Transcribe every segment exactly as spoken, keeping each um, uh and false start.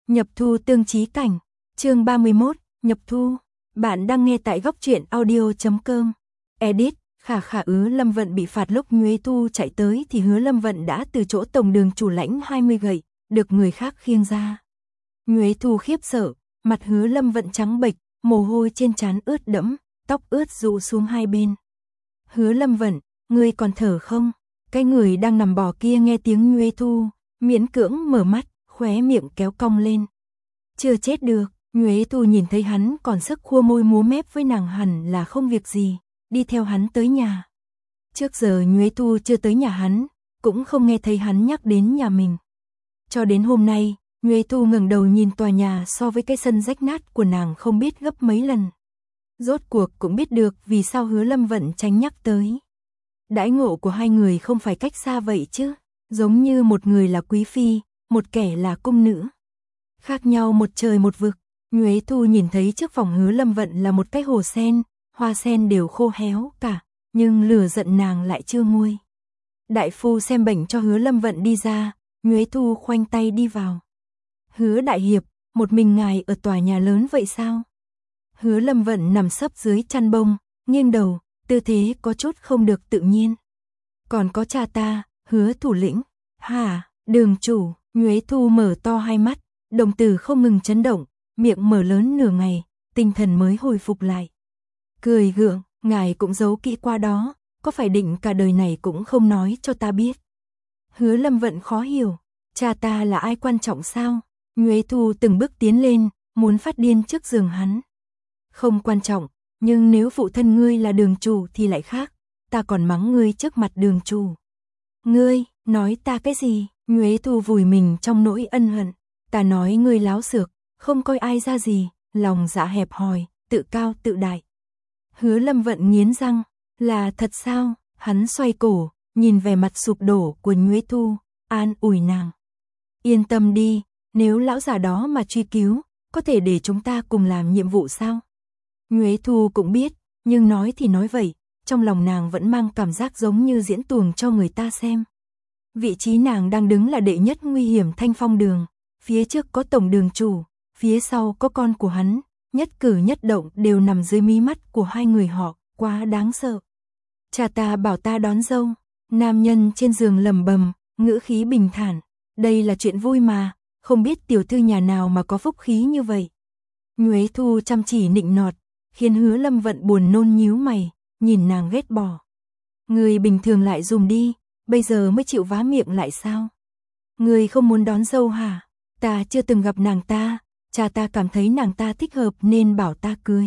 Nhập thu tương chí cảnh, chương ba mươi mốt, nhập thu. Bạn đang nghe tại góc truyện audio chấm com. Edit, khả khả Hứa Lâm Vận bị phạt lúc Nhuế Thu chạy tới thì Hứa Lâm Vận đã từ chỗ tổng đường chủ lãnh hai mươi gậy, được người khác khiêng ra. Nhuế Thu khiếp sợ, mặt Hứa Lâm Vận trắng bệch, mồ hôi trên trán ướt đẫm, tóc ướt rũ xuống hai bên. Hứa Lâm Vận, ngươi còn thở không? Cái người đang nằm bò kia nghe tiếng Nhuế Thu, miễn cưỡng mở mắt, khóe miệng kéo cong lên. Chưa chết được, Nhuế Thu nhìn thấy hắn còn sức khua môi múa mép với nàng hẳn là không việc gì, đi theo hắn tới nhà. Trước giờ Nhuế Thu chưa tới nhà hắn, cũng không nghe thấy hắn nhắc đến nhà mình. Cho đến hôm nay, Nhuế Thu ngẩng đầu nhìn tòa nhà so với cái sân rách nát của nàng không biết gấp mấy lần. Rốt cuộc cũng biết được vì sao Hứa Lâm Vận tránh nhắc tới. Đãi ngộ của hai người không phải cách xa vậy chứ, giống như một người là quý phi, một kẻ là cung nữ. Khác nhau một trời một vực. Nhuế Thu nhìn thấy trước phòng Hứa Lâm Vận là một cái hồ sen, hoa sen đều khô héo cả, nhưng lửa giận nàng lại chưa nguôi. Đại phu xem bệnh cho Hứa Lâm Vận đi ra, Nhuế Thu khoanh tay đi vào. Hứa đại hiệp, một mình ngài ở tòa nhà lớn vậy sao? Hứa Lâm Vận nằm sấp dưới chăn bông, nghiêng đầu, tư thế có chút không được tự nhiên. Còn có cha ta, Hứa thủ lĩnh. Hả, đường chủ? Nhuế Thu mở to hai mắt, đồng tử không ngừng chấn động, miệng mở lớn nửa ngày, tinh thần mới hồi phục lại. Cười gượng, ngài cũng giấu kỹ qua đó, có phải định cả đời này cũng không nói cho ta biết? Hứa Lâm Vận khó hiểu, cha ta là ai quan trọng sao? Nhuế Thu từng bước tiến lên, muốn phát điên trước giường hắn. Không quan trọng, nhưng nếu phụ thân ngươi là đường chủ thì lại khác, ta còn mắng ngươi trước mặt đường chủ. Ngươi, nói ta cái gì? Nhuế Thu vùi mình trong nỗi ân hận. Ta nói ngươi láo xược, không coi ai ra gì, lòng dạ hẹp hòi, tự cao tự đại. Hứa Lâm Vận nghiến răng, là thật sao? Hắn xoay cổ, nhìn vẻ mặt sụp đổ của Nhuế Thu, an ủi nàng. Yên tâm đi, nếu lão già đó mà truy cứu, có thể để chúng ta cùng làm nhiệm vụ sao? Nhuế Thu cũng biết, nhưng nói thì nói vậy, trong lòng nàng vẫn mang cảm giác giống như diễn tuồng cho người ta xem. Vị trí nàng đang đứng là đệ nhất nguy hiểm Thanh Phong đường, phía trước có tổng đường chủ, phía sau có con của hắn, nhất cử nhất động đều nằm dưới mí mắt của hai người họ, quá đáng sợ. Cha ta bảo ta đón dâu, nam nhân trên giường lẩm bẩm, ngữ khí bình thản, đây là chuyện vui mà, không biết tiểu thư nhà nào mà có phúc khí như vậy. Nhuế Thu chăm chỉ nịnh nọt, khiến Hứa Lâm Vận buồn nôn nhíu mày, nhìn nàng ghét bỏ. Người bình thường lại dùm đi, bây giờ mới chịu vá miệng lại sao? Người không muốn đón dâu hả? Ta chưa từng gặp nàng ta, cha ta cảm thấy nàng ta thích hợp nên bảo ta cưới.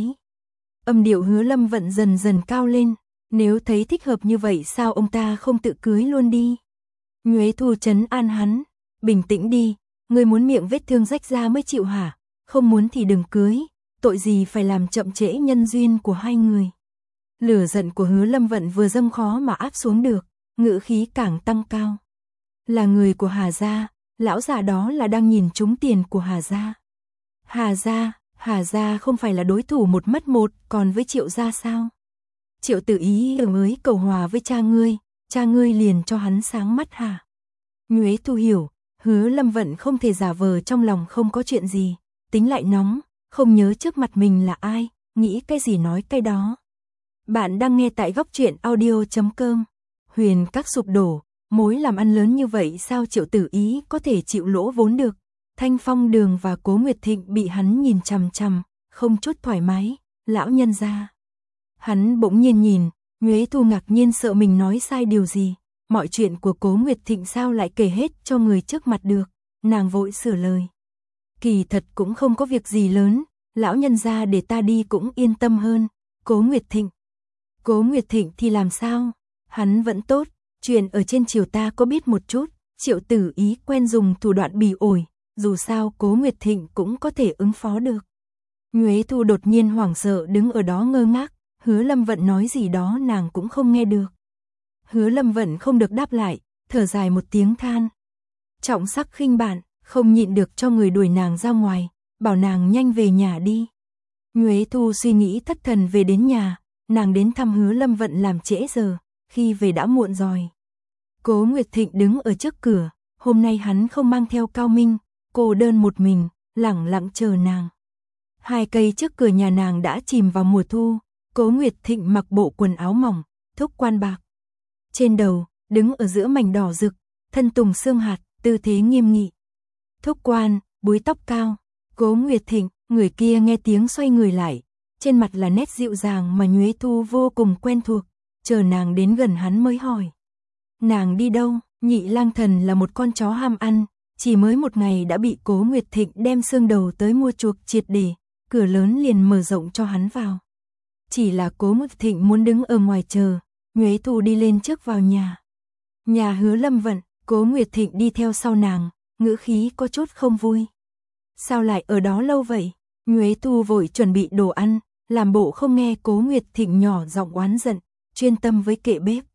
Âm điệu Hứa Lâm Vận dần dần cao lên, nếu thấy thích hợp như vậy sao ông ta không tự cưới luôn đi? Nhuế Thu trấn an hắn, bình tĩnh đi, người muốn miệng vết thương rách ra mới chịu hả? Không muốn thì đừng cưới, tội gì phải làm chậm trễ nhân duyên của hai người. Lửa giận của Hứa Lâm Vận vừa dâng khó mà áp xuống được, ngữ khí càng tăng cao. Là người của Hà gia, lão già đó là đang nhìn trúng tiền của Hà gia. Hà gia, Hà gia không phải là đối thủ một mất một, còn với Triệu gia sao? Triệu Tử Ý ở mới cầu hòa với cha ngươi, cha ngươi liền cho hắn sáng mắt hả? Nhuế Thu hiểu, Hứa Lâm Vận không thể giả vờ trong lòng không có chuyện gì, tính lại nóng, không nhớ trước mặt mình là ai, nghĩ cái gì nói cái đó. Bạn đang nghe tại góc truyện audio chấm com. Huyền các sụp đổ, mối làm ăn lớn như vậy sao Triệu Tử Ý có thể chịu lỗ vốn được? Thanh Phong đường và Cố Nguyệt Thịnh bị hắn nhìn chằm chằm, không chút thoải mái, lão nhân gia. Hắn bỗng nhiên nhìn, Nhuế Thu ngạc nhiên sợ mình nói sai điều gì, mọi chuyện của Cố Nguyệt Thịnh sao lại kể hết cho người trước mặt được, nàng vội sửa lời. Kỳ thật cũng không có việc gì lớn, lão nhân gia để ta đi cũng yên tâm hơn. Cố Nguyệt Thịnh. Cố Nguyệt Thịnh thì làm sao? Hắn vẫn tốt, chuyện ở trên triều ta có biết một chút, Triệu Tử Ý quen dùng thủ đoạn bỉ ổi, dù sao Cố Nguyệt Thịnh cũng có thể ứng phó được. Nhuế Thu đột nhiên hoảng sợ đứng ở đó ngơ ngác, Hứa Lâm Vận nói gì đó nàng cũng không nghe được. Hứa Lâm Vận không được đáp lại, thở dài một tiếng than. Trọng sắc khinh bạn, không nhịn được cho người đuổi nàng ra ngoài, bảo nàng nhanh về nhà đi. Nhuế Thu suy nghĩ thất thần về đến nhà, nàng đến thăm Hứa Lâm Vận làm trễ giờ, khi về đã muộn rồi. Cố Nguyệt Thịnh đứng ở trước cửa, hôm nay hắn không mang theo Cao Minh, cô đơn một mình, lẳng lặng chờ nàng. Hai cây trước cửa nhà nàng đã chìm vào mùa thu, Cố Nguyệt Thịnh mặc bộ quần áo mỏng, thúc quan bạc. Trên đầu, đứng ở giữa mảnh đỏ rực, thân tùng xương hạt, tư thế nghiêm nghị. Thúc quan, búi tóc cao, Cố Nguyệt Thịnh, người kia nghe tiếng xoay người lại, trên mặt là nét dịu dàng mà Nhuế Thu vô cùng quen thuộc, chờ nàng đến gần hắn mới hỏi. Nàng đi đâu? Nhị Lang Thần là một con chó ham ăn, chỉ mới một ngày đã bị Cố Nguyệt Thịnh đem xương đầu tới mua chuộc triệt để, cửa lớn liền mở rộng cho hắn vào. Chỉ là Cố Nguyệt Thịnh muốn đứng ở ngoài chờ, Nhuế Thu đi lên trước vào nhà. Nhà Hứa Lâm Vận, Cố Nguyệt Thịnh đi theo sau nàng, ngữ khí có chút không vui. Sao lại ở đó lâu vậy? Nhuế Thu vội chuẩn bị đồ ăn, làm bộ không nghe Cố Nguyệt Thịnh nhỏ giọng oán giận, chuyên tâm với kệ bếp.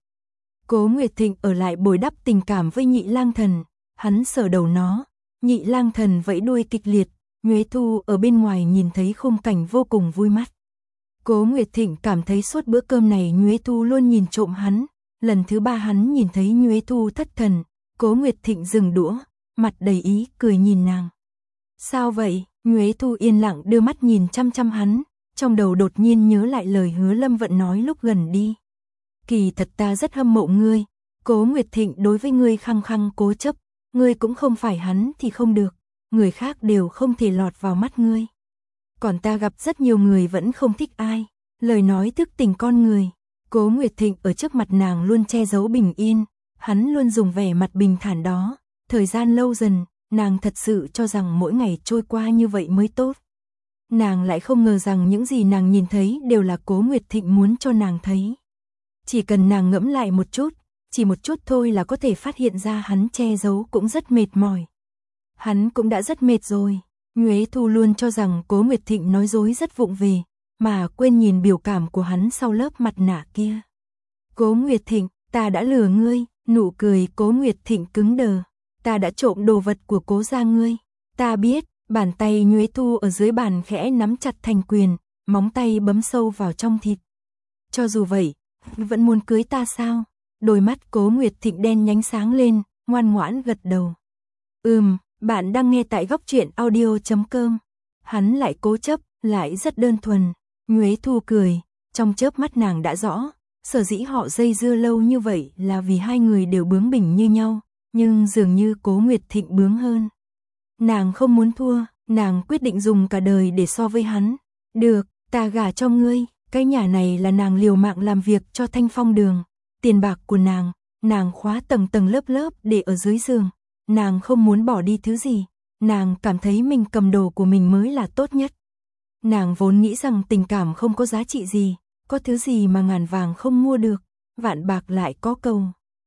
Cố Nguyệt Thịnh ở lại bồi đắp tình cảm với Nhị Lang Thần, hắn sờ đầu nó, Nhị Lang Thần vẫy đuôi kịch liệt, Nhuế Thu ở bên ngoài nhìn thấy khung cảnh vô cùng vui mắt. Cố Nguyệt Thịnh cảm thấy suốt bữa cơm này Nhuế Thu luôn nhìn trộm hắn, lần thứ ba hắn nhìn thấy Nhuế Thu thất thần, Cố Nguyệt Thịnh dừng đũa, mặt đầy ý cười nhìn nàng. Sao vậy? Nhuế Thu yên lặng đưa mắt nhìn chăm chăm hắn, trong đầu đột nhiên nhớ lại lời Hứa Lâm Vận nói lúc gần đi. Kỳ thật ta rất hâm mộ ngươi, Cố Nguyệt Thịnh đối với ngươi khăng khăng cố chấp, ngươi cũng không phải hắn thì không được, người khác đều không thể lọt vào mắt ngươi. Còn ta gặp rất nhiều người vẫn không thích ai, lời nói thức tình con người. Cố Nguyệt Thịnh ở trước mặt nàng luôn che giấu bình yên, hắn luôn dùng vẻ mặt bình thản đó, thời gian lâu dần, nàng thật sự cho rằng mỗi ngày trôi qua như vậy mới tốt. Nàng lại không ngờ rằng những gì nàng nhìn thấy đều là Cố Nguyệt Thịnh muốn cho nàng thấy. Chỉ cần nàng ngẫm lại một chút, chỉ một chút thôi là có thể phát hiện ra hắn che giấu cũng rất mệt mỏi. Hắn cũng đã rất mệt rồi. Nhuế Thu luôn cho rằng Cố Nguyệt Thịnh nói dối rất vụng về, mà quên nhìn biểu cảm của hắn sau lớp mặt nạ kia. Cố Nguyệt Thịnh, ta đã lừa ngươi, nụ cười Cố Nguyệt Thịnh cứng đờ. Ta đã trộm đồ vật của Cố gia ngươi. Ta biết, bàn tay Nhuế Thu ở dưới bàn khẽ nắm chặt thành quyền, móng tay bấm sâu vào trong thịt. Cho dù vậy, vẫn muốn cưới ta sao? Đôi mắt Cố Nguyệt Thịnh đen nhánh sáng lên, ngoan ngoãn gật đầu. Ừm, bạn đang nghe tại góc truyện audio chấm com. Hắn lại cố chấp, lại rất đơn thuần. Nhuế Thu cười, trong chớp mắt nàng đã rõ, sở dĩ họ dây dưa lâu như vậy là vì hai người đều bướng bỉnh như nhau, nhưng dường như Cố Nguyệt Thịnh bướng hơn. Nàng không muốn thua, nàng quyết định dùng cả đời để so với hắn. Được, ta gả cho ngươi, cái nhà này là nàng liều mạng làm việc cho Thanh Phong Đường. Tiền bạc của nàng, nàng khóa tầng tầng lớp lớp để ở dưới giường. Nàng không muốn bỏ đi thứ gì, nàng cảm thấy mình cầm đồ của mình mới là tốt nhất. Nàng vốn nghĩ rằng tình cảm không có giá trị gì, có thứ gì mà ngàn vàng không mua được, vạn bạc lại có cầu.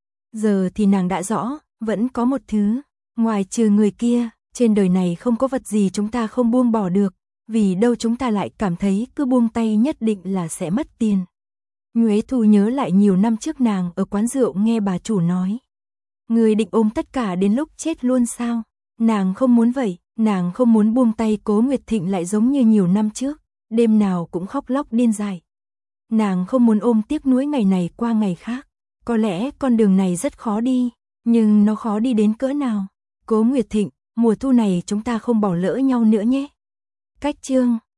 Giờ thì nàng đã rõ, vẫn có một thứ, ngoài trừ người kia, trên đời này không có vật gì chúng ta không buông bỏ được, vì đâu chúng ta lại cảm thấy cứ buông tay nhất định là sẽ mất tiền. Nhuế Thu nhớ lại nhiều năm trước nàng ở quán rượu nghe bà chủ nói. Người định ôm tất cả đến lúc chết luôn sao? Nàng không muốn vậy, nàng không muốn buông tay. Cố Nguyệt Thịnh lại giống như nhiều năm trước, đêm nào cũng khóc lóc điên dại. Nàng không muốn ôm tiếc nuối ngày này qua ngày khác. Có lẽ con đường này rất khó đi, nhưng nó khó đi đến cỡ nào? Cố Nguyệt Thịnh, mùa thu này chúng ta không bỏ lỡ nhau nữa nhé. Cách chương